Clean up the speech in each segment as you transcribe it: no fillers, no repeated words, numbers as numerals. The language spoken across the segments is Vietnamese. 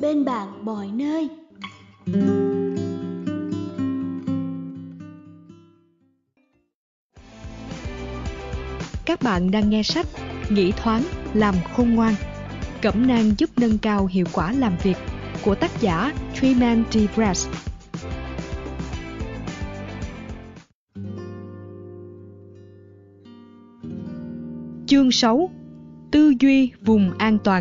bên bạn mọi nơi. Các bạn đang nghe sách Nghĩ thoáng, làm khôn ngoan, cẩm nang giúp nâng cao hiệu quả làm việc của tác giả Truman D. Brass. Chương 6. Tư duy vùng an toàn.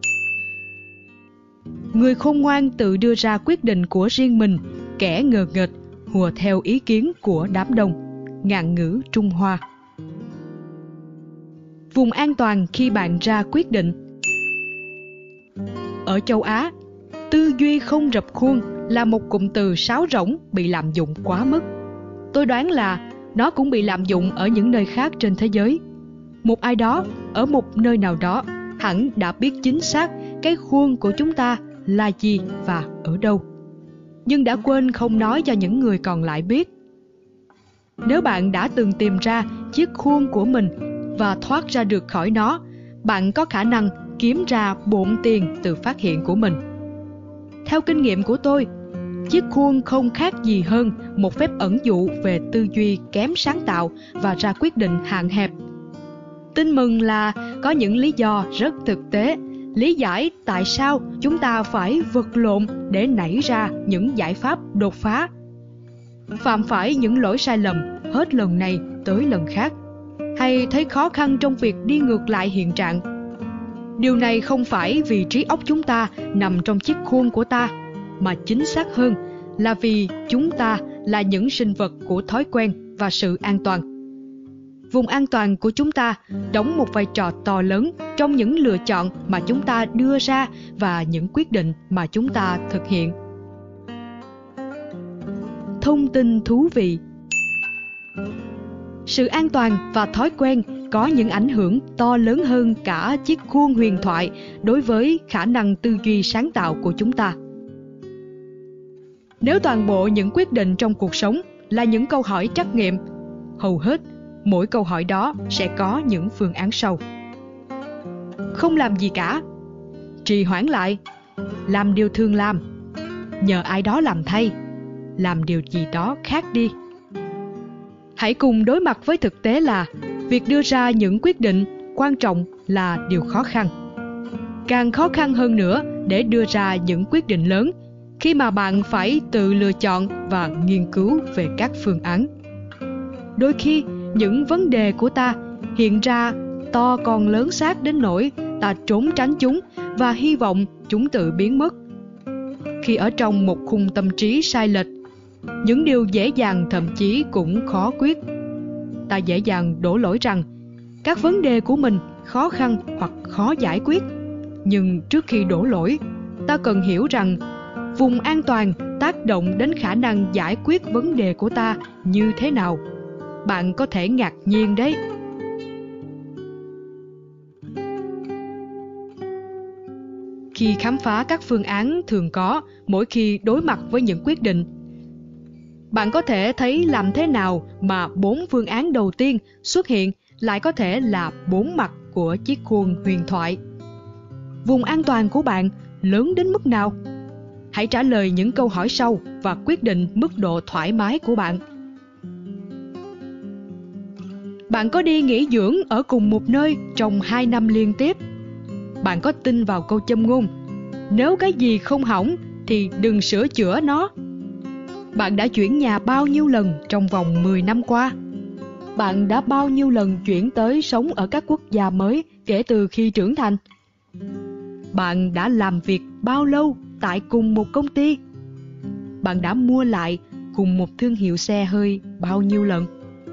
Người khôn ngoan tự đưa ra quyết định của riêng mình, kẻ ngờ nghệch hùa theo ý kiến của đám đông. Ngạn ngữ Trung Hoa. Vùng an toàn khi bạn ra quyết định. Ở châu Á, tư duy không rập khuôn là một cụm từ sáo rỗng bị lạm dụng quá mức. Tôi đoán là nó cũng bị lạm dụng ở những nơi khác trên thế giới. Một ai đó ở một nơi nào đó hẳn đã biết chính xác cái khuôn của chúng ta là gì và ở đâu, nhưng đã quên không nói cho những người còn lại biết. Nếu bạn đã từng tìm ra chiếc khuôn của mình và thoát ra được khỏi nó, bạn có khả năng kiếm ra bộn tiền từ phát hiện của mình. Theo kinh nghiệm của tôi, chiếc khuôn không khác gì hơn một phép ẩn dụ về tư duy kém sáng tạo và ra quyết định hạn hẹp. Tin mừng là có những lý do rất thực tế lý giải tại sao chúng ta phải vật lộn để nảy ra những giải pháp đột phá, phạm phải những lỗi sai lầm hết lần này tới lần khác, hay thấy khó khăn trong việc đi ngược lại hiện trạng. Điều này không phải vì trí óc chúng ta nằm trong chiếc khuôn của ta, mà chính xác hơn là vì chúng ta là những sinh vật của thói quen và sự an toàn. Vùng an toàn của chúng ta đóng một vai trò to lớn trong những lựa chọn mà chúng ta đưa ra và những quyết định mà chúng ta thực hiện. Thông tin thú vị. Sự an toàn và thói quen có những ảnh hưởng to lớn hơn cả chiếc khuôn huyền thoại đối với khả năng tư duy sáng tạo của chúng ta. Nếu toàn bộ những quyết định trong cuộc sống là những câu hỏi trắc nghiệm, hầu hết mỗi câu hỏi đó sẽ có những phương án sau. Không làm gì cả, trì hoãn lại, làm điều thường làm, nhờ ai đó làm thay, làm điều gì đó khác đi. Hãy cùng đối mặt với thực tế là việc đưa ra những quyết định quan trọng là điều khó khăn. Càng khó khăn hơn nữa để đưa ra những quyết định lớn khi mà bạn phải tự lựa chọn và nghiên cứu về các phương án. Đôi khi, những vấn đề của ta hiện ra to còn lớn xác đến nỗi ta trốn tránh chúng và hy vọng chúng tự biến mất. Khi ở trong một khung tâm trí sai lệch, những điều dễ dàng thậm chí cũng khó quyết. Ta dễ dàng đổ lỗi rằng các vấn đề của mình khó khăn hoặc khó giải quyết. Nhưng trước khi đổ lỗi, ta cần hiểu rằng vùng an toàn tác động đến khả năng giải quyết vấn đề của ta như thế nào. Bạn có thể ngạc nhiên đấy. Khi khám phá các phương án thường có mỗi khi đối mặt với những quyết định, bạn có thể thấy làm thế nào mà 4 phương án đầu tiên xuất hiện lại có thể là 4 mặt của chiếc khuôn huyền thoại. Vùng an toàn của bạn lớn đến mức nào? Hãy trả lời những câu hỏi sau và quyết định mức độ thoải mái của bạn. Bạn có đi nghỉ dưỡng ở cùng một nơi trong 2 năm liên tiếp? Bạn có tin vào câu châm ngôn, nếu cái gì không hỏng thì đừng sửa chữa nó? Bạn đã chuyển nhà bao nhiêu lần trong vòng 10 năm qua? Bạn đã bao nhiêu lần chuyển tới sống ở các quốc gia mới kể từ khi trưởng thành? Bạn đã làm việc bao lâu tại cùng một công ty? Bạn đã mua lại cùng một thương hiệu xe hơi bao nhiêu lần?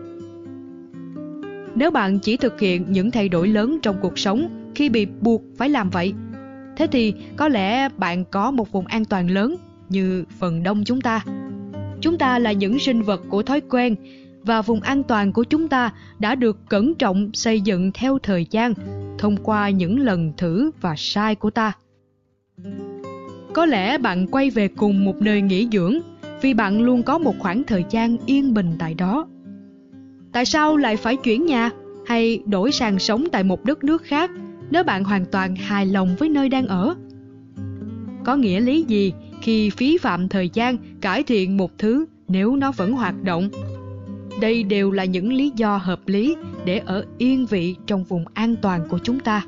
Nếu bạn chỉ thực hiện những thay đổi lớn trong cuộc sống khi bị buộc phải làm vậy, thế thì có lẽ bạn có một vùng an toàn lớn như phần đông chúng ta. Chúng ta là những sinh vật của thói quen và vùng an toàn của chúng ta đã được cẩn trọng xây dựng theo thời gian thông qua những lần thử và sai của ta. Có lẽ bạn quay về cùng một nơi nghỉ dưỡng vì bạn luôn có một khoảng thời gian yên bình tại đó. Tại sao lại phải chuyển nhà hay đổi sang sống tại một đất nước khác nếu bạn hoàn toàn hài lòng với nơi đang ở? có nghĩa lý gì khi phí phạm thời gian cải thiện một thứ nếu nó vẫn hoạt động? Đây đều là những lý do hợp lý để ở yên vị trong vùng an toàn của chúng ta.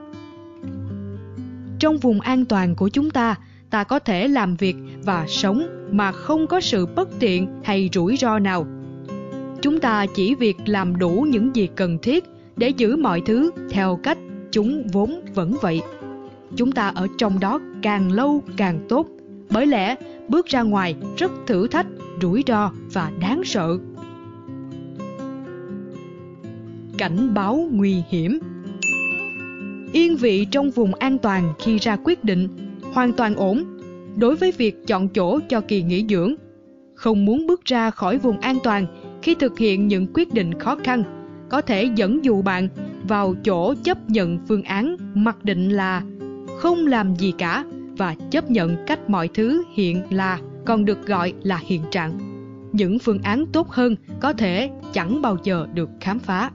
Trong vùng an toàn của chúng ta, ta có thể làm việc và sống mà không có sự bất tiện hay rủi ro nào. Chúng ta chỉ việc làm đủ những gì cần thiết để giữ mọi thứ theo cách chúng vốn vẫn vậy. Chúng ta ở trong đó càng lâu càng tốt, bởi lẽ bước ra ngoài rất thử thách, rủi ro và đáng sợ. Cảnh báo nguy hiểm. Yên vị trong vùng an toàn khi ra quyết định, hoàn toàn ổn. Đối với việc chọn chỗ cho kỳ nghỉ dưỡng, không muốn bước ra khỏi vùng an toàn khi thực hiện những quyết định khó khăn, có thể dẫn dụ bạn vào chỗ chấp nhận phương án mặc định là không làm gì cả và chấp nhận cách mọi thứ hiện là, còn được gọi là hiện trạng. Những phương án tốt hơn có thể chẳng bao giờ được khám phá.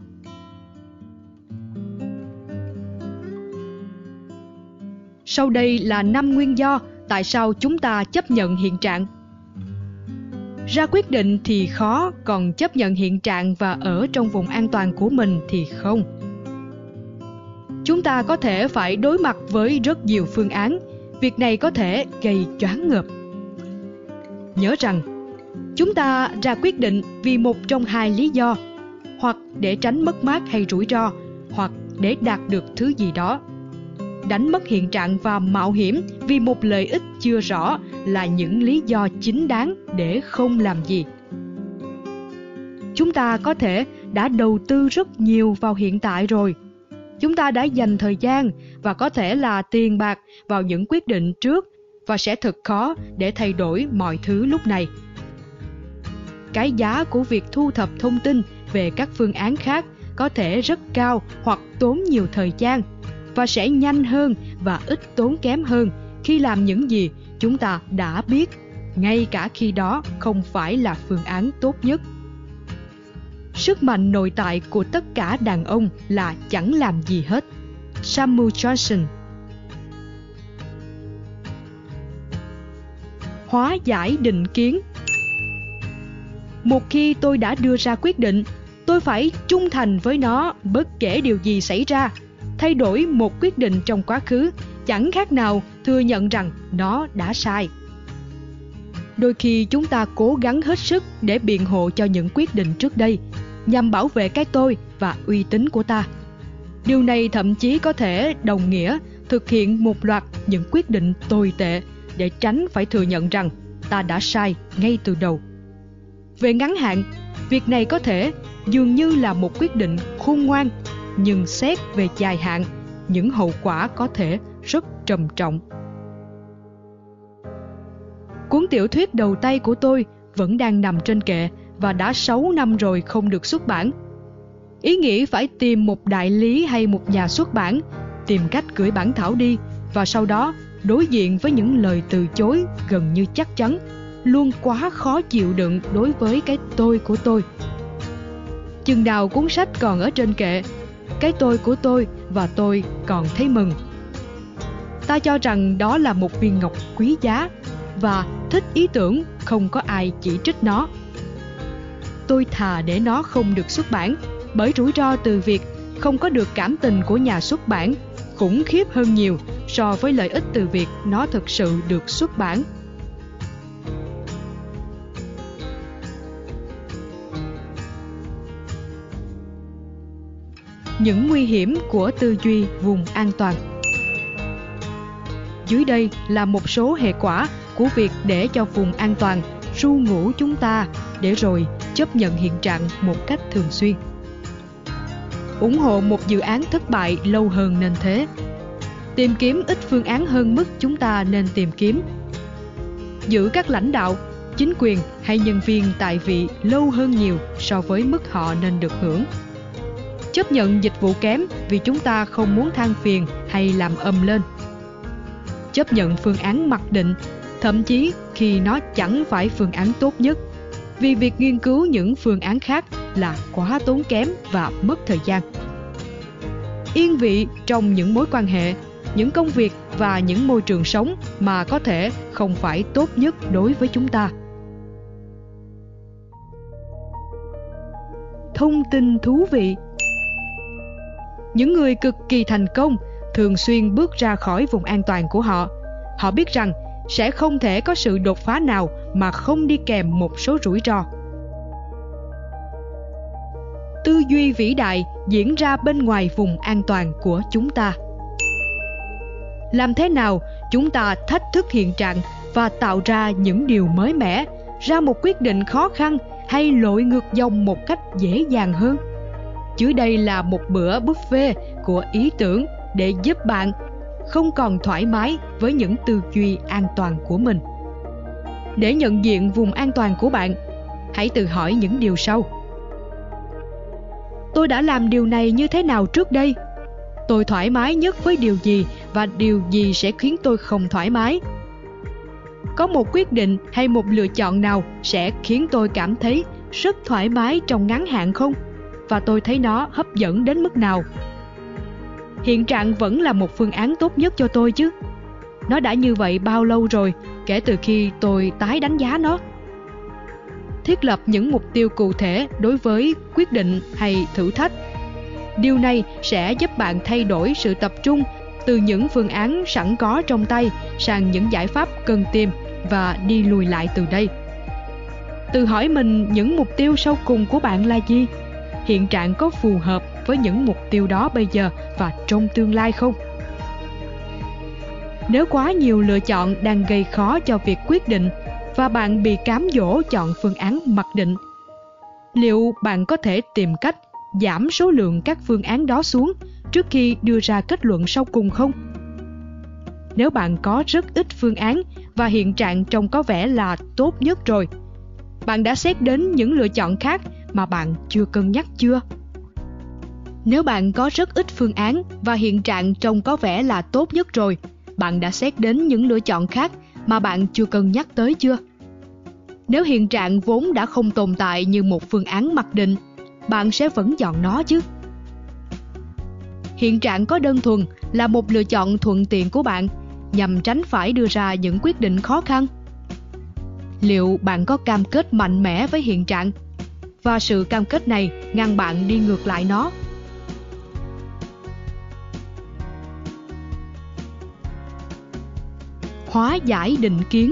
Sau đây là 5 nguyên do tại sao chúng ta chấp nhận hiện trạng. Ra quyết định thì khó, còn chấp nhận hiện trạng và ở trong vùng an toàn của mình thì không. Chúng ta có thể phải đối mặt với rất nhiều phương án. Việc này có thể gây choáng ngợp. Nhớ rằng, chúng ta ra quyết định vì một trong hai lý do, hoặc để tránh mất mát hay rủi ro, hoặc để đạt được thứ gì đó. Đánh mất hiện trạng và mạo hiểm vì một lợi ích chưa rõ là những lý do chính đáng để không làm gì. Chúng ta có thể đã đầu tư rất nhiều vào hiện tại rồi. Chúng ta đã dành thời gian và có thể là tiền bạc vào những quyết định trước và sẽ thật khó để thay đổi mọi thứ lúc này. Cái giá của việc thu thập thông tin về các phương án khác có thể rất cao hoặc tốn nhiều thời gian và sẽ nhanh hơn và ít tốn kém hơn khi làm những gì chúng ta đã biết, ngay cả khi đó không phải là phương án tốt nhất. Sức mạnh nội tại của tất cả đàn ông là chẳng làm gì hết. Samuel Johnson. Hóa giải định kiến. Một khi tôi đã đưa ra quyết định, tôi phải trung thành với nó bất kể điều gì xảy ra. Thay đổi một quyết định trong quá khứ chẳng khác nào thừa nhận rằng nó đã sai. Đôi khi chúng ta cố gắng hết sức để biện hộ cho những quyết định trước đây, nhằm bảo vệ cái tôi và uy tín của ta. Điều này thậm chí có thể đồng nghĩa thực hiện một loạt những quyết định tồi tệ để tránh phải thừa nhận rằng ta đã sai ngay từ đầu. Về ngắn hạn, việc này có thể dường như là một quyết định khôn ngoan, nhưng xét về dài hạn, những hậu quả có thể rất trầm trọng. Cuốn tiểu thuyết đầu tay của tôi vẫn đang nằm trên kệ và đã 6 năm rồi không được xuất bản. Ý nghĩ phải tìm một đại lý hay một nhà xuất bản, tìm cách gửi bản thảo đi và sau đó đối diện với những lời từ chối gần như chắc chắn, luôn quá khó chịu đựng đối với cái tôi của tôi. Chừng nào cuốn sách còn ở trên kệ, cái tôi của tôi và tôi còn thấy mừng. Ta cho rằng đó là một viên ngọc quý giá và thích ý tưởng không có ai chỉ trích nó. Tôi thà để nó không được xuất bản, bởi rủi ro từ việc không có được cảm tình của nhà xuất bản khủng khiếp hơn nhiều so với lợi ích từ việc nó thực sự được xuất bản. Những nguy hiểm của tư duy vùng an toàn. Dưới đây là một số hệ quả của việc để cho vùng an toàn ru ngủ chúng ta để rồi chấp nhận hiện trạng một cách thường xuyên. Ủng hộ một dự án thất bại lâu hơn nên thế. Tìm kiếm ít phương án hơn mức chúng ta nên tìm kiếm. Giữ các lãnh đạo, chính quyền hay nhân viên tại vị lâu hơn nhiều so với mức họ nên được hưởng. Chấp nhận dịch vụ kém vì chúng ta không muốn than phiền hay làm ầm lên. Chấp nhận phương án mặc định, thậm chí khi nó chẳng phải phương án tốt nhất, vì việc nghiên cứu những phương án khác là quá tốn kém và mất thời gian. Yên vị trong những mối quan hệ, những công việc và những môi trường sống mà có thể không phải tốt nhất đối với chúng ta. Thông tin thú vị. Những người cực kỳ thành công thường xuyên bước ra khỏi vùng an toàn của họ. Họ biết rằng sẽ không thể có sự đột phá nào mà không đi kèm một số rủi ro. Tư duy vĩ đại diễn ra bên ngoài vùng an toàn của chúng ta. Làm thế nào chúng ta thách thức hiện trạng và tạo ra những điều mới mẻ, ra một quyết định khó khăn hay lội ngược dòng một cách dễ dàng hơn? Dưới đây là một bữa buffet của ý tưởng để giúp bạn không còn thoải mái với những tư duy an toàn của mình. Để nhận diện vùng an toàn của bạn, hãy tự hỏi những điều sau. Tôi đã làm điều này như thế nào trước đây? Tôi thoải mái nhất với điều gì và điều gì sẽ khiến tôi không thoải mái? Có một quyết định hay một lựa chọn nào sẽ khiến tôi cảm thấy rất thoải mái trong ngắn hạn không? Và tôi thấy nó hấp dẫn đến mức nào? Hiện trạng vẫn là một phương án tốt nhất cho tôi chứ? Nó đã như vậy bao lâu rồi kể từ khi tôi tái đánh giá nó? Thiết lập những mục tiêu cụ thể đối với quyết định hay thử thách. Điều này sẽ giúp bạn thay đổi sự tập trung từ những phương án sẵn có trong tay sang những giải pháp cần tìm và đi lùi lại từ đây. Tự hỏi mình những mục tiêu sau cùng của bạn là gì? Hiện trạng có phù hợp với những mục tiêu đó bây giờ và trong tương lai không? Nếu quá nhiều lựa chọn đang gây khó cho việc quyết định và bạn bị cám dỗ chọn phương án mặc định, liệu bạn có thể tìm cách giảm số lượng các phương án đó xuống trước khi đưa ra kết luận sau cùng không? Nếu bạn có rất ít phương án và hiện trạng trông có vẻ là tốt nhất rồi, bạn đã xét đến những lựa chọn khác mà bạn chưa cân nhắc chưa? Nếu bạn có rất ít phương án và hiện trạng trông có vẻ là tốt nhất rồi, bạn đã xét đến những lựa chọn khác mà bạn chưa cân nhắc tới chưa? Nếu hiện trạng vốn đã không tồn tại như một phương án mặc định, bạn sẽ vẫn chọn nó chứ? Hiện trạng có đơn thuần là một lựa chọn thuận tiện của bạn nhằm tránh phải đưa ra những quyết định khó khăn. Liệu bạn có cam kết mạnh mẽ với hiện trạng và sự cam kết này ngăn bạn đi ngược lại nó? Hóa giải định kiến.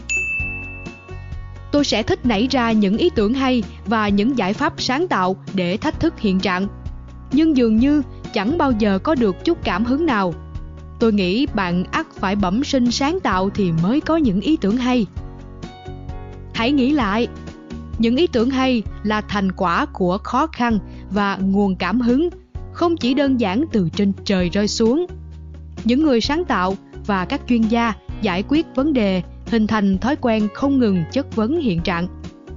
Tôi sẽ thích nảy ra những ý tưởng hay và những giải pháp sáng tạo để thách thức hiện trạng, nhưng dường như chẳng bao giờ có được chút cảm hứng nào. Tôi nghĩ bạn ắt phải bẩm sinh sáng tạo thì mới có những ý tưởng hay. Hãy nghĩ lại, những ý tưởng hay là thành quả của khó khăn và nguồn cảm hứng, không chỉ đơn giản từ trên trời rơi xuống. Những người sáng tạo và các chuyên gia giải quyết vấn đề hình thành thói quen không ngừng chất vấn hiện trạng.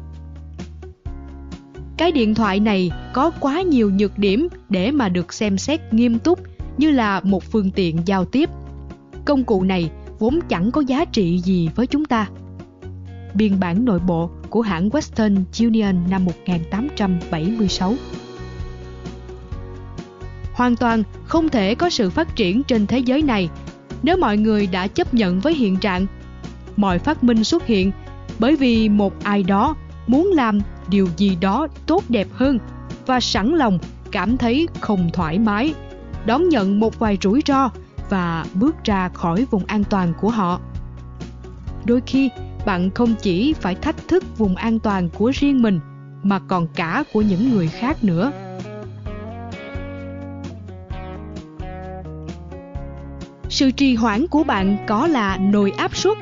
Cái điện thoại này có quá nhiều nhược điểm để mà được xem xét nghiêm túc như là một phương tiện giao tiếp. Công cụ này vốn chẳng có giá trị gì với chúng ta. Biên bản nội bộ của hãng Western Union năm 1876. Hoàn toàn không thể có sự phát triển trên thế giới này nếu mọi người đã chấp nhận với hiện trạng. Mọi phát minh xuất hiện bởi vì một ai đó muốn làm điều gì đó tốt đẹp hơn và sẵn lòng cảm thấy không thoải mái, đón nhận một vài rủi ro và bước ra khỏi vùng an toàn của họ. Đôi khi, bạn không chỉ phải thách thức vùng an toàn của riêng mình mà còn cả của những người khác nữa. Sự trì hoãn của bạn có là nồi áp suất.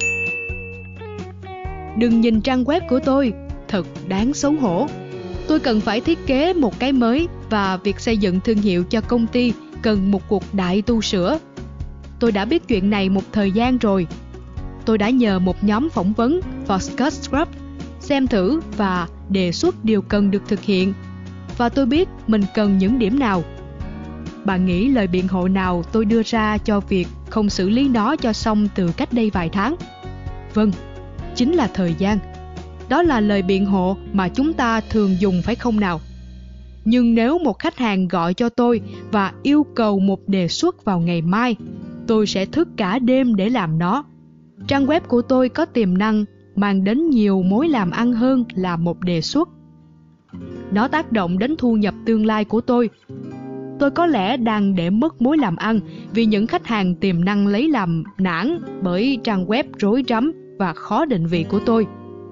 Đừng nhìn trang web của tôi, thật đáng xấu hổ. Tôi cần phải thiết kế một cái mới và việc xây dựng thương hiệu cho công ty cần một cuộc đại tu sửa. Tôi đã biết chuyện này một thời gian rồi. Tôi đã nhờ một nhóm phỏng vấn vào Scott Scrub xem thử và đề xuất điều cần được thực hiện. Và tôi biết mình cần những điểm nào. Bạn nghĩ lời biện hộ nào tôi đưa ra cho việc không xử lý nó cho xong từ cách đây vài tháng? Vâng, chính là thời gian. Đó là lời biện hộ mà chúng ta thường dùng phải không nào? Nhưng nếu một khách hàng gọi cho tôi và yêu cầu một đề xuất vào ngày mai, tôi sẽ thức cả đêm để làm nó. Trang web của tôi có tiềm năng mang đến nhiều mối làm ăn hơn là một đề xuất. Nó tác động đến thu nhập tương lai của tôi. Tôi có lẽ đang để mất mối làm ăn vì những khách hàng tiềm năng lấy làm nản bởi trang web rối rắm và khó định vị của tôi.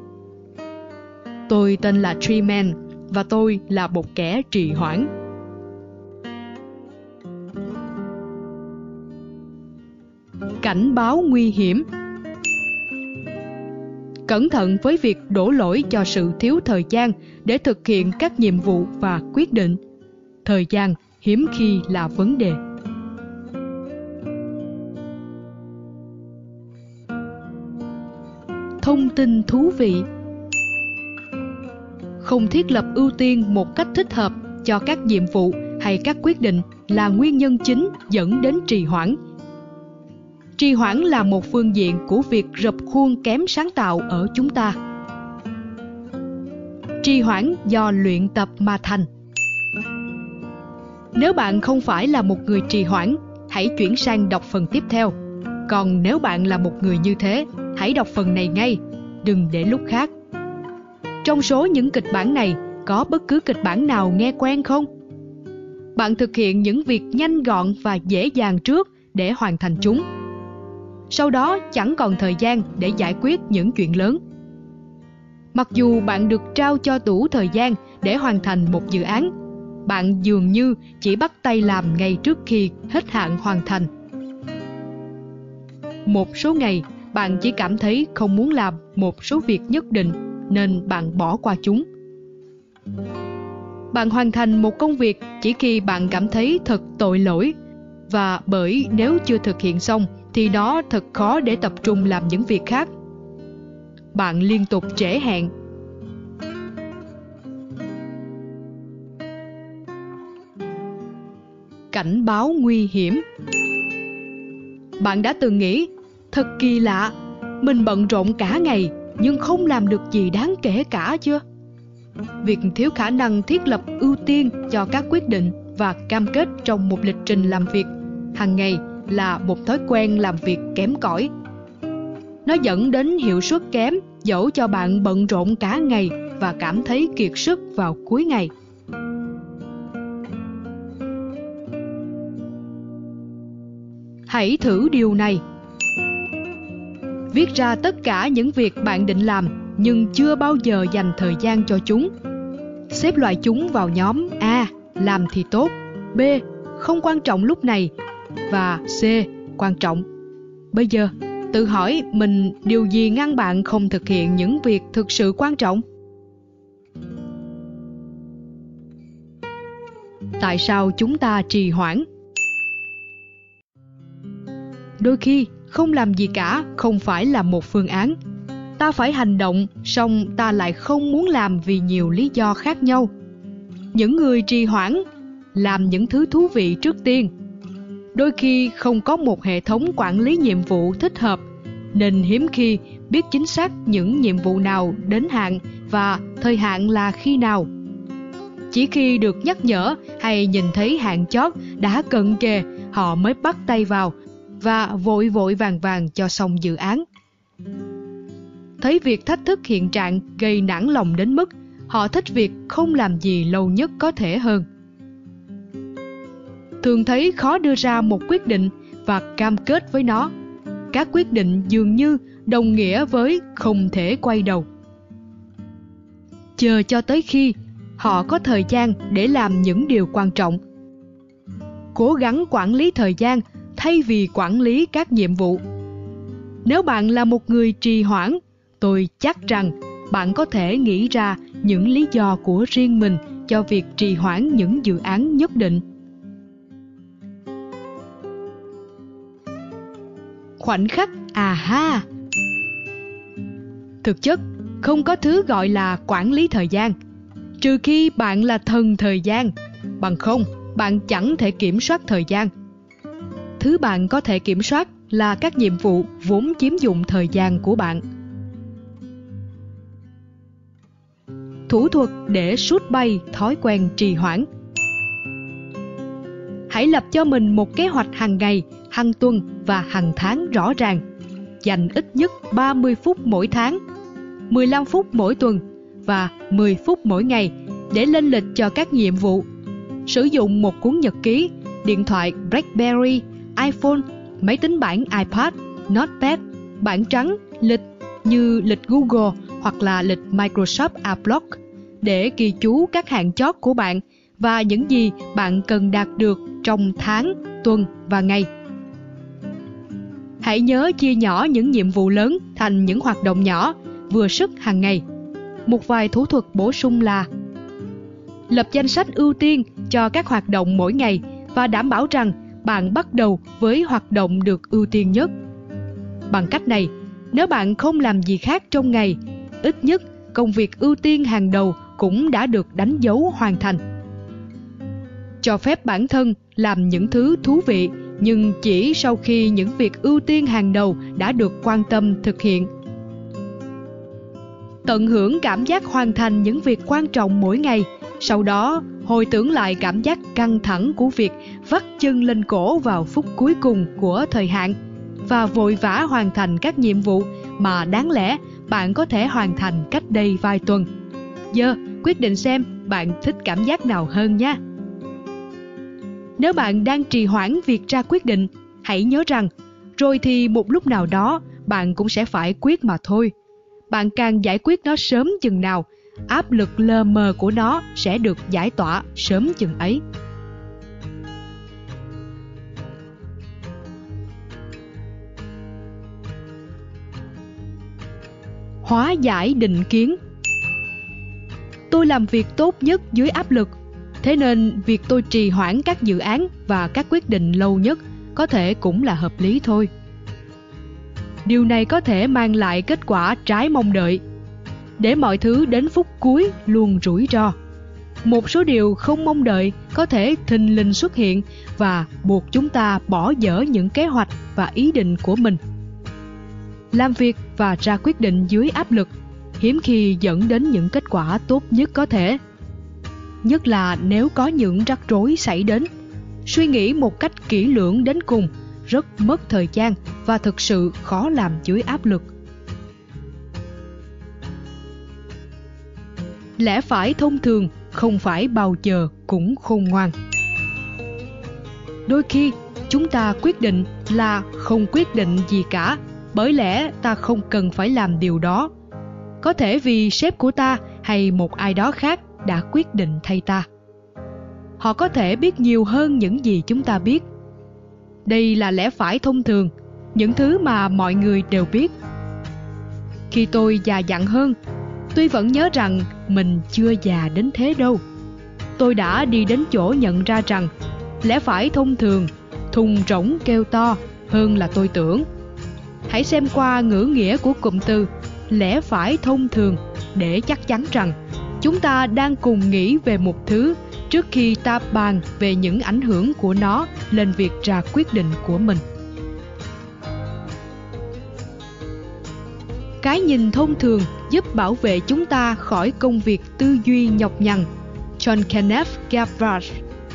Tôi tên là Treeman và tôi là một kẻ trì hoãn. Cảnh báo nguy hiểm. Cẩn thận với việc đổ lỗi cho sự thiếu thời gian để thực hiện các nhiệm vụ và quyết định. Thời gian hiếm khi là vấn đề. Thông tin thú vị. Không thiết lập ưu tiên một cách thích hợp cho các nhiệm vụ hay các quyết định là nguyên nhân chính dẫn đến trì hoãn. Trì hoãn là một phương diện của việc rập khuôn kém sáng tạo ở chúng ta. Trì hoãn do luyện tập mà thành. Nếu bạn không phải là một người trì hoãn, hãy chuyển sang đọc phần tiếp theo. Còn nếu bạn là một người như thế, hãy đọc phần này ngay, đừng để lúc khác. Trong số những kịch bản này, có bất cứ kịch bản nào nghe quen không? Bạn thực hiện những việc nhanh gọn và dễ dàng trước để hoàn thành chúng. Sau đó chẳng còn thời gian để giải quyết những chuyện lớn. Mặc dù bạn được trao cho đủ thời gian để hoàn thành một dự án, bạn dường như chỉ bắt tay làm ngay trước khi hết hạn hoàn thành. Một số ngày, bạn chỉ cảm thấy không muốn làm một số việc nhất định nên bạn bỏ qua chúng. Bạn hoàn thành một công việc chỉ khi bạn cảm thấy thật tội lỗi, và bởi nếu chưa thực hiện xong thì nó thật khó để tập trung làm những việc khác. Bạn liên tục trễ hẹn. Cảnh báo nguy hiểm. Bạn đã từng nghĩ, thật kỳ lạ, mình bận rộn cả ngày nhưng không làm được gì đáng kể cả chưa? Việc thiếu khả năng thiết lập ưu tiên cho các quyết định và cam kết trong một lịch trình làm việc hàng ngày là một thói quen làm việc kém cỏi. Nó dẫn đến hiệu suất kém dẫu cho bạn bận rộn cả ngày và cảm thấy kiệt sức vào cuối ngày. Hãy thử điều này. Viết ra tất cả những việc bạn định làm nhưng chưa bao giờ dành thời gian cho chúng. Xếp loại chúng vào nhóm A. Làm thì tốt, B. Không quan trọng lúc này, và C. Quan trọng. Bây giờ, tự hỏi mình điều gì ngăn bạn không thực hiện những việc thực sự quan trọng? Tại sao chúng ta trì hoãn? Đôi khi, không làm gì cả không phải là một phương án. Ta phải hành động, song ta lại không muốn làm vì nhiều lý do khác nhau. Những người trì hoãn làm những thứ thú vị trước tiên. Đôi khi không có một hệ thống quản lý nhiệm vụ thích hợp, nên hiếm khi biết chính xác những nhiệm vụ nào đến hạn và thời hạn là khi nào. Chỉ khi được nhắc nhở hay nhìn thấy hạn chót đã cận kề, họ mới bắt tay vào và vội vội vàng vàng cho xong dự án. Thấy việc thách thức hiện trạng gây nản lòng đến mức họ thích việc không làm gì lâu nhất có thể hơn. Thường thấy khó đưa ra một quyết định và cam kết với nó. Các quyết định dường như đồng nghĩa với không thể quay đầu. Chờ cho tới khi họ có thời gian để làm những điều quan trọng. Cố gắng quản lý thời gian thay vì quản lý các nhiệm vụ. Nếu bạn là một người trì hoãn, tôi chắc rằng bạn có thể nghĩ ra những lý do của riêng mình cho việc trì hoãn những dự án nhất định. Khoảnh khắc aha. Thực chất, không có thứ gọi là quản lý thời gian, trừ khi bạn là thần thời gian. Bằng không, bạn chẳng thể kiểm soát thời gian. Thứ bạn có thể kiểm soát là các nhiệm vụ vốn chiếm dụng thời gian của bạn. Thủ thuật để sút bay thói quen trì hoãn. Hãy lập cho mình một kế hoạch hàng ngày hàng tuần và hàng tháng rõ ràng. Dành ít nhất 30 phút mỗi tháng, 15 phút mỗi tuần và 10 phút mỗi ngày để lên lịch cho các nhiệm vụ. Sử dụng một cuốn nhật ký, điện thoại BlackBerry, iPhone, máy tính bảng iPad, Notepad, bảng trắng, lịch như lịch Google hoặc là lịch Microsoft Outlook để ghi chú các hạn chót của bạn và những gì bạn cần đạt được trong tháng, tuần và ngày. Hãy nhớ chia nhỏ những nhiệm vụ lớn thành những hoạt động nhỏ, vừa sức hàng ngày. Một vài thủ thuật bổ sung là: lập danh sách ưu tiên cho các hoạt động mỗi ngày và đảm bảo rằng bạn bắt đầu với hoạt động được ưu tiên nhất. Bằng cách này, nếu bạn không làm gì khác trong ngày, ít nhất công việc ưu tiên hàng đầu cũng đã được đánh dấu hoàn thành. Cho phép bản thân làm những thứ thú vị, nhưng chỉ sau khi những việc ưu tiên hàng đầu đã được quan tâm thực hiện. Tận hưởng cảm giác hoàn thành những việc quan trọng mỗi ngày, sau đó hồi tưởng lại cảm giác căng thẳng của việc vắt chân lên cổ vào phút cuối cùng của thời hạn và vội vã hoàn thành các nhiệm vụ mà đáng lẽ bạn có thể hoàn thành cách đây vài tuần. Giờ, quyết định xem bạn thích cảm giác nào hơn nhé. Nếu bạn đang trì hoãn việc ra quyết định, hãy nhớ rằng rồi thì một lúc nào đó bạn cũng sẽ phải quyết mà thôi. Bạn càng giải quyết nó sớm chừng nào, áp lực lờ mờ của nó sẽ được giải tỏa sớm chừng ấy. Hóa giải định kiến. Tôi làm việc tốt nhất dưới áp lực, thế nên việc tôi trì hoãn các dự án và các quyết định lâu nhất có thể cũng là hợp lý thôi. Điều này có thể mang lại kết quả trái mong đợi. Để mọi thứ đến phút cuối luôn rủi ro. Một số điều không mong đợi có thể thình lình xuất hiện và buộc chúng ta bỏ dở những kế hoạch và ý định của mình. Làm việc và ra quyết định dưới áp lực hiếm khi dẫn đến những kết quả tốt nhất có thể. Nhất là nếu có những rắc rối xảy đến. Suy nghĩ một cách kỹ lưỡng đến cùng rất mất thời gian và thực sự khó làm dưới áp lực. Lẽ phải thông thường không phải bao giờ cũng khôn ngoan. Đôi khi chúng ta quyết định là không quyết định gì cả, bởi lẽ ta không cần phải làm điều đó. Có thể vì sếp của ta hay một ai đó khác đã quyết định thay ta. Họ có thể biết nhiều hơn những gì chúng ta biết. Đây là lẽ phải thông thường, những thứ mà mọi người đều biết. Khi tôi già dặn hơn, tôi vẫn nhớ rằng mình chưa già đến thế đâu. Tôi đã đi đến chỗ nhận ra rằng lẽ phải thông thường, thùng rỗng kêu to hơn là tôi tưởng. Hãy xem qua ngữ nghĩa của cụm từ lẽ phải thông thường để chắc chắn rằng chúng ta đang cùng nghĩ về một thứ trước khi ta bàn về những ảnh hưởng của nó lên việc ra quyết định của mình. Cái nhìn thông thường giúp bảo vệ chúng ta khỏi công việc tư duy nhọc nhằn. John Kenneth Galbraith.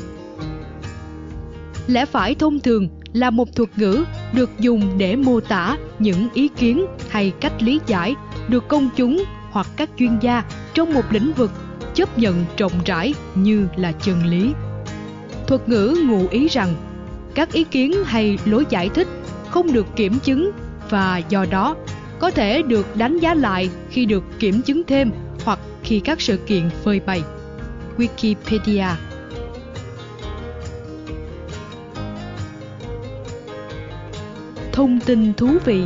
Lẽ phải thông thường là một thuật ngữ được dùng để mô tả những ý kiến hay cách lý giải được công chúng hoặc các chuyên gia trong một lĩnh vực chấp nhận rộng rãi như là chân lý. Thuật ngữ ngụ ý rằng các ý kiến hay lối giải thích không được kiểm chứng và do đó có thể được đánh giá lại khi được kiểm chứng thêm hoặc khi các sự kiện phơi bày. Wikipedia. Thông tin thú vị.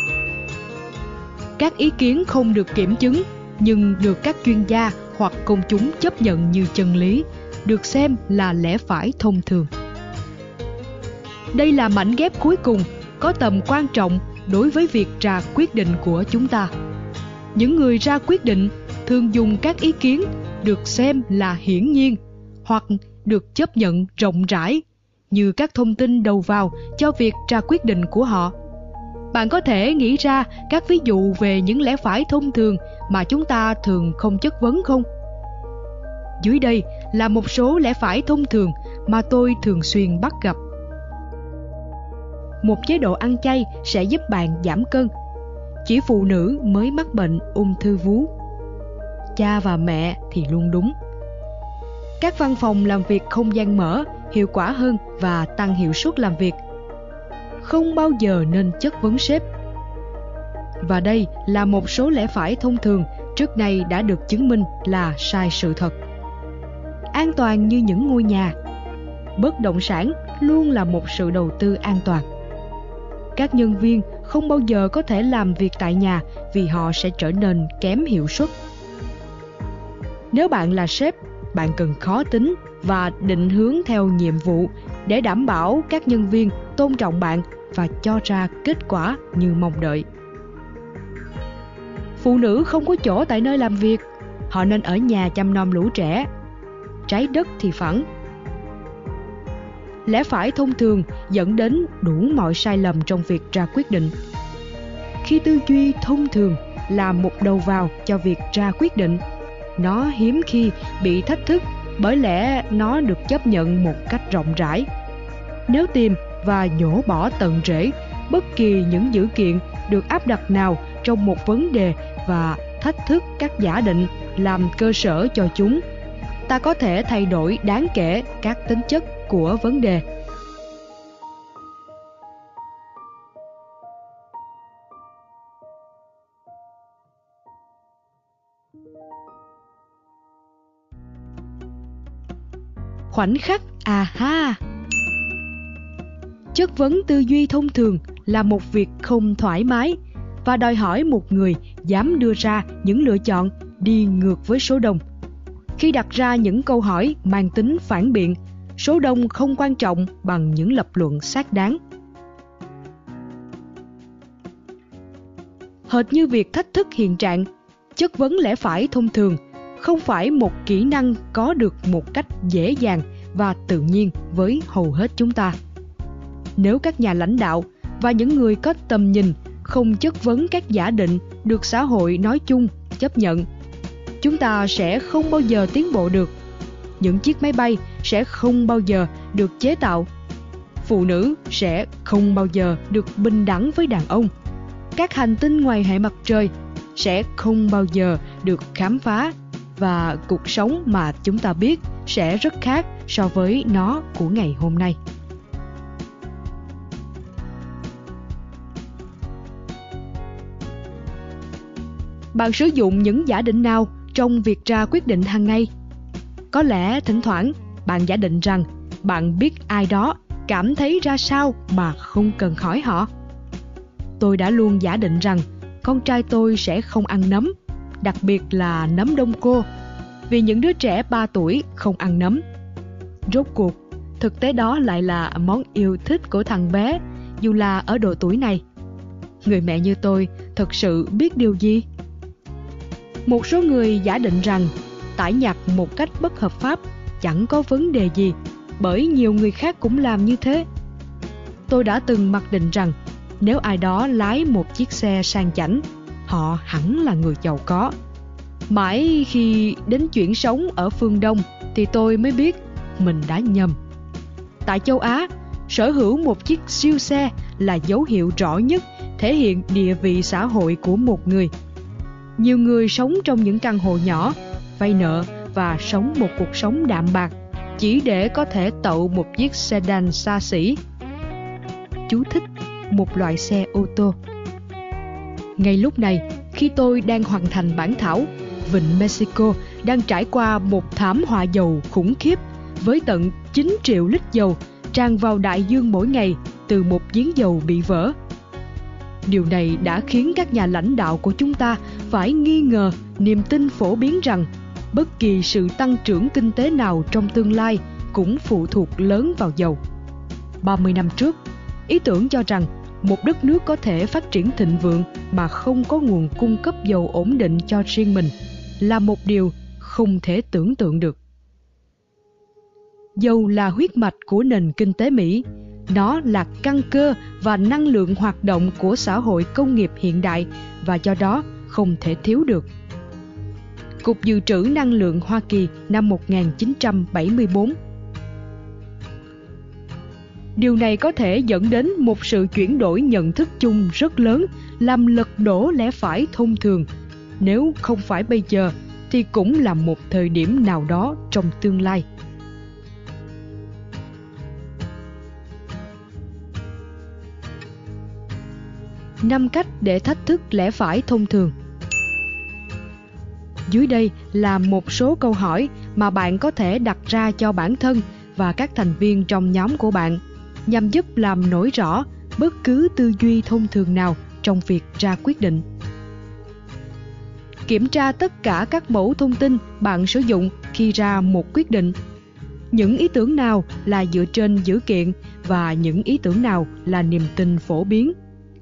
Các ý kiến không được kiểm chứng nhưng được các chuyên gia hoặc công chúng chấp nhận như chân lý, được xem là lẽ phải thông thường. Đây là mảnh ghép cuối cùng có tầm quan trọng đối với việc ra quyết định của chúng ta. Những người ra quyết định thường dùng các ý kiến được xem là hiển nhiên hoặc được chấp nhận rộng rãi như các thông tin đầu vào cho việc ra quyết định của họ. Bạn có thể nghĩ ra các ví dụ về những lẽ phải thông thường mà chúng ta thường không chất vấn không? Dưới đây là một số lẽ phải thông thường mà tôi thường xuyên bắt gặp. một chế độ ăn chay sẽ giúp bạn giảm cân. Chỉ phụ nữ mới mắc bệnh ung thư vú. Cha và mẹ thì luôn đúng. Các văn phòng làm việc không gian mở, hiệu quả hơn và tăng hiệu suất làm việc. Không bao giờ nên chất vấn sếp. Và đây là một số lẽ phải thông thường trước nay đã được chứng minh là sai sự thật. An toàn như những ngôi nhà. Bất động sản luôn là một sự đầu tư an toàn. Các nhân viên không bao giờ có thể làm việc tại nhà vì họ sẽ trở nên kém hiệu suất. Nếu bạn là sếp, bạn cần khó tính và định hướng theo nhiệm vụ để đảm bảo các nhân viên tôn trọng bạn và cho ra kết quả như mong đợi. Phụ nữ không có chỗ tại nơi làm việc, họ nên ở nhà chăm nom lũ trẻ. Trái đất thì phẳng. Lẽ phải thông thường dẫn đến đủ mọi sai lầm trong việc ra quyết định. Khi tư duy thông thường là một đầu vào cho việc ra quyết định, nó hiếm khi bị thách thức bởi lẽ nó được chấp nhận một cách rộng rãi. Nếu tìm và nhổ bỏ tận rễ bất kỳ những dữ kiện được áp đặt nào trong một vấn đề và thách thức các giả định làm cơ sở cho chúng, ta có thể thay đổi đáng kể các tính chất của vấn đề. Khoảnh khắc aha. Chất vấn tư duy thông thường là một việc không thoải mái và đòi hỏi một người dám đưa ra những lựa chọn đi ngược với số đông. Khi đặt ra những câu hỏi mang tính phản biện, số đông không quan trọng bằng những lập luận xác đáng. Hệt như việc thách thức hiện trạng, chất vấn lẽ phải thông thường không phải một kỹ năng có được một cách dễ dàng và tự nhiên với hầu hết chúng ta. Nếu các nhà lãnh đạo và những người có tầm nhìn không chất vấn các giả định được xã hội nói chung chấp nhận, chúng ta sẽ không bao giờ tiến bộ được. Những chiếc máy bay sẽ không bao giờ được chế tạo. Phụ nữ sẽ không bao giờ được bình đẳng với đàn ông. Các hành tinh ngoài hệ mặt trời sẽ không bao giờ được khám phá và cuộc sống mà chúng ta biết sẽ rất khác so với nó của ngày hôm nay. Bạn sử dụng những giả định nào trong việc ra quyết định hàng ngày? Có lẽ thỉnh thoảng bạn giả định rằng bạn biết ai đó cảm thấy ra sao mà không cần hỏi họ. Tôi đã luôn giả định rằng con trai tôi sẽ không ăn nấm, đặc biệt là nấm đông cô, vì những đứa trẻ 3 tuổi không ăn nấm. Rốt cuộc, thực tế đó lại là món yêu thích của thằng bé, dù là ở độ tuổi này. Người mẹ như tôi thật sự biết điều gì? Một số người giả định rằng tải nhạc một cách bất hợp pháp chẳng có vấn đề gì, bởi nhiều người khác cũng làm như thế. Tôi đã từng mặc định rằng nếu ai đó lái một chiếc xe sang chảnh, họ hẳn là người giàu có. Mãi khi đến chuyển sống ở phương Đông thì tôi mới biết mình đã nhầm. Tại châu Á, sở hữu một chiếc siêu xe là dấu hiệu rõ nhất thể hiện địa vị xã hội của một người. Nhiều người sống trong những căn hộ nhỏ, vay nợ và sống một cuộc sống đạm bạc chỉ để có thể tậu một chiếc sedan xa xỉ. Chú thích: một loại xe ô tô. Ngay lúc này, khi tôi đang hoàn thành bản thảo, Vịnh Mexico đang trải qua một thảm họa dầu khủng khiếp với tận 9 triệu lít dầu tràn vào đại dương mỗi ngày từ một giếng dầu bị vỡ. Điều này đã khiến các nhà lãnh đạo của chúng ta phải nghi ngờ niềm tin phổ biến rằng bất kỳ sự tăng trưởng kinh tế nào trong tương lai cũng phụ thuộc lớn vào dầu. 30 năm trước, ý tưởng cho rằng một đất nước có thể phát triển thịnh vượng mà không có nguồn cung cấp dầu ổn định cho riêng mình là một điều không thể tưởng tượng được. Dầu là huyết mạch của nền kinh tế Mỹ. Nó là căn cơ và năng lượng hoạt động của xã hội công nghiệp hiện đại và do đó không thể thiếu được. Cục Dự trữ Năng lượng Hoa Kỳ năm 1974. Điều này có thể dẫn đến một sự chuyển đổi nhận thức chung rất lớn, làm lật đổ lẽ phải thông thường. Nếu không phải bây giờ, thì cũng là một thời điểm nào đó trong tương lai. Năm cách để thách thức lẽ phải thông thường. Dưới đây là một số câu hỏi mà bạn có thể đặt ra cho bản thân và các thành viên trong nhóm của bạn, nhằm giúp làm nổi rõ bất cứ tư duy thông thường nào trong việc ra quyết định. Kiểm tra tất cả các mẫu thông tin bạn sử dụng khi ra một quyết định. Những ý tưởng nào là dựa trên dữ kiện và những ý tưởng nào là niềm tin phổ biến.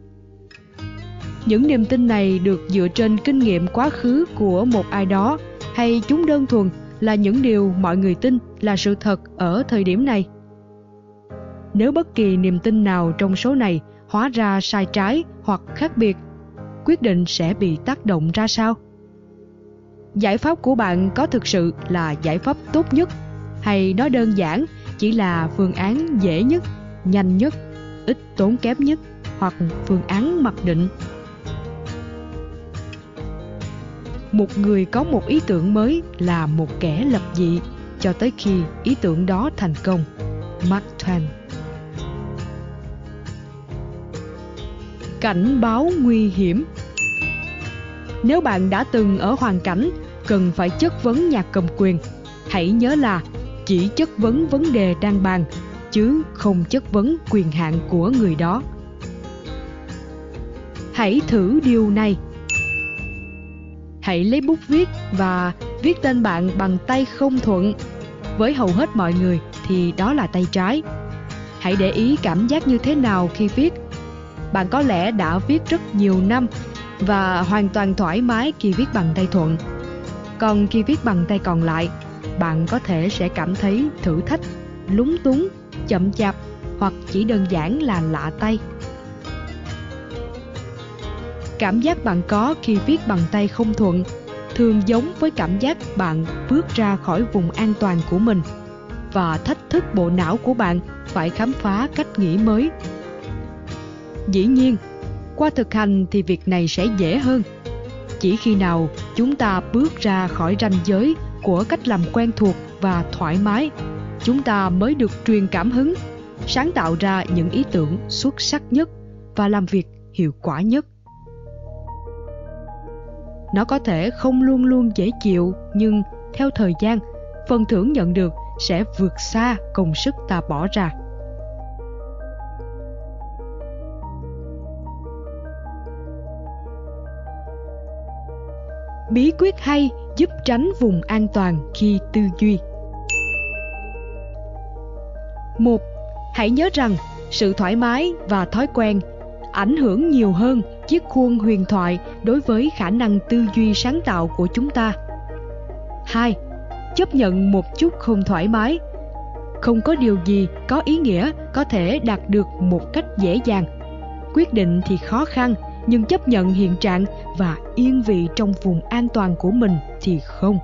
Những niềm tin này được dựa trên kinh nghiệm quá khứ của một ai đó, hay chúng đơn thuần là những điều mọi người tin là sự thật ở thời điểm này? Nếu bất kỳ niềm tin nào trong số này hóa ra sai trái hoặc khác biệt, quyết định sẽ bị tác động ra sao? Giải pháp của bạn có thực sự là giải pháp tốt nhất, hay nó đơn giản chỉ là phương án dễ nhất, nhanh nhất, ít tốn kém nhất, hoặc phương án mặc định? Một người có một ý tưởng mới là một kẻ lập dị cho tới khi ý tưởng đó thành công. Mark Twain. Cảnh báo nguy hiểm. Nếu bạn đã từng ở hoàn cảnh cần phải chất vấn nhà cầm quyền, hãy nhớ là chỉ chất vấn vấn đề đang bàn, chứ không chất vấn quyền hạn của người đó. Hãy thử điều này. Hãy lấy bút viết và viết tên bạn bằng tay không thuận. Với hầu hết mọi người thì đó là tay trái. Hãy để ý cảm giác như thế nào khi viết. Bạn có lẽ đã viết rất nhiều năm và hoàn toàn thoải mái khi viết bằng tay thuận. Còn khi viết bằng tay còn lại, bạn có thể sẽ cảm thấy thử thách, lúng túng, chậm chạp hoặc chỉ đơn giản là lạ tay. Cảm giác bạn có khi viết bằng tay không thuận thường giống với cảm giác bạn bước ra khỏi vùng an toàn của mình và thách thức bộ não của bạn phải khám phá cách nghĩ mới. Dĩ nhiên, qua thực hành thì việc này sẽ dễ hơn. Chỉ khi nào chúng ta bước ra khỏi ranh giới của cách làm quen thuộc và thoải mái, chúng ta mới được truyền cảm hứng, sáng tạo ra những ý tưởng xuất sắc nhất và làm việc hiệu quả nhất. Nó có thể không luôn luôn dễ chịu, nhưng theo thời gian, phần thưởng nhận được sẽ vượt xa công sức ta bỏ ra. Bí quyết hay giúp tránh vùng an toàn khi tư duy. 1. Hãy nhớ rằng sự thoải mái và thói quen ảnh hưởng nhiều hơn chiếc khuôn huyền thoại đối với khả năng tư duy sáng tạo của chúng ta. 2. Chấp nhận một chút không thoải mái. Không có điều gì có ý nghĩa có thể đạt được một cách dễ dàng. Quyết định thì khó khăn, nhưng chấp nhận hiện trạng và yên vị trong vùng an toàn của mình thì không.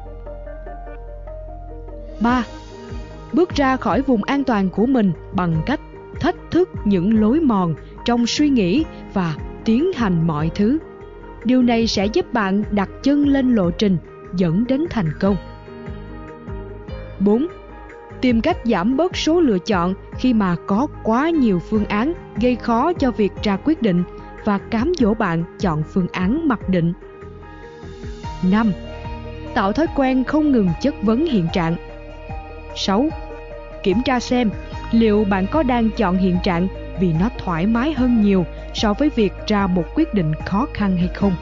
3. Bước ra khỏi vùng an toàn của mình bằng cách thách thức những lối mòn trong suy nghĩ và tiến hành mọi thứ. Điều này sẽ giúp bạn đặt chân lên lộ trình dẫn đến thành công. 4. Tìm cách giảm bớt số lựa chọn khi mà có quá nhiều phương án gây khó cho việc ra quyết định và cám dỗ bạn chọn phương án mặc định. 5. Tạo thói quen không ngừng chất vấn hiện trạng. 6. Kiểm tra xem liệu bạn có đang chọn hiện trạng vì nó thoải mái hơn nhiều so với việc ra một quyết định khó khăn hay không.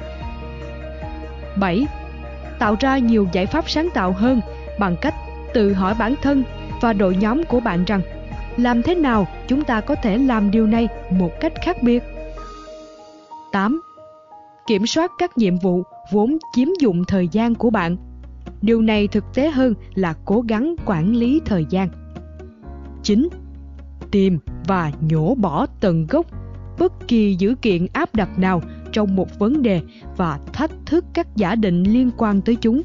7. Tạo ra nhiều giải pháp sáng tạo hơn bằng cách tự hỏi bản thân và đội nhóm của bạn rằng làm thế nào chúng ta có thể làm điều này một cách khác biệt. 8. Kiểm soát các nhiệm vụ vốn chiếm dụng thời gian của bạn. Điều này thực tế hơn là cố gắng quản lý thời gian. 9. Tìm và nhổ bỏ tận gốc bất kỳ dữ kiện áp đặt nào trong một vấn đề và thách thức các giả định liên quan tới chúng.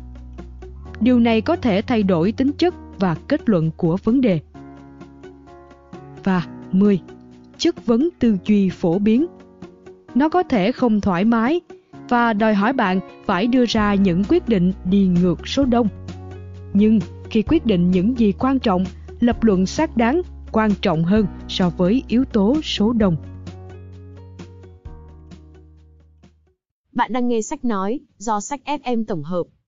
Điều này có thể thay đổi tính chất và kết luận của vấn đề. Và 10. Chất vấn tư duy phổ biến. Nó có thể không thoải mái và đòi hỏi bạn phải đưa ra những quyết định đi ngược số đông. Nhưng khi quyết định những gì quan trọng, lập luận xác đáng quan trọng hơn so với yếu tố số đông. Bạn đang nghe sách nói do Sách FM tổng hợp.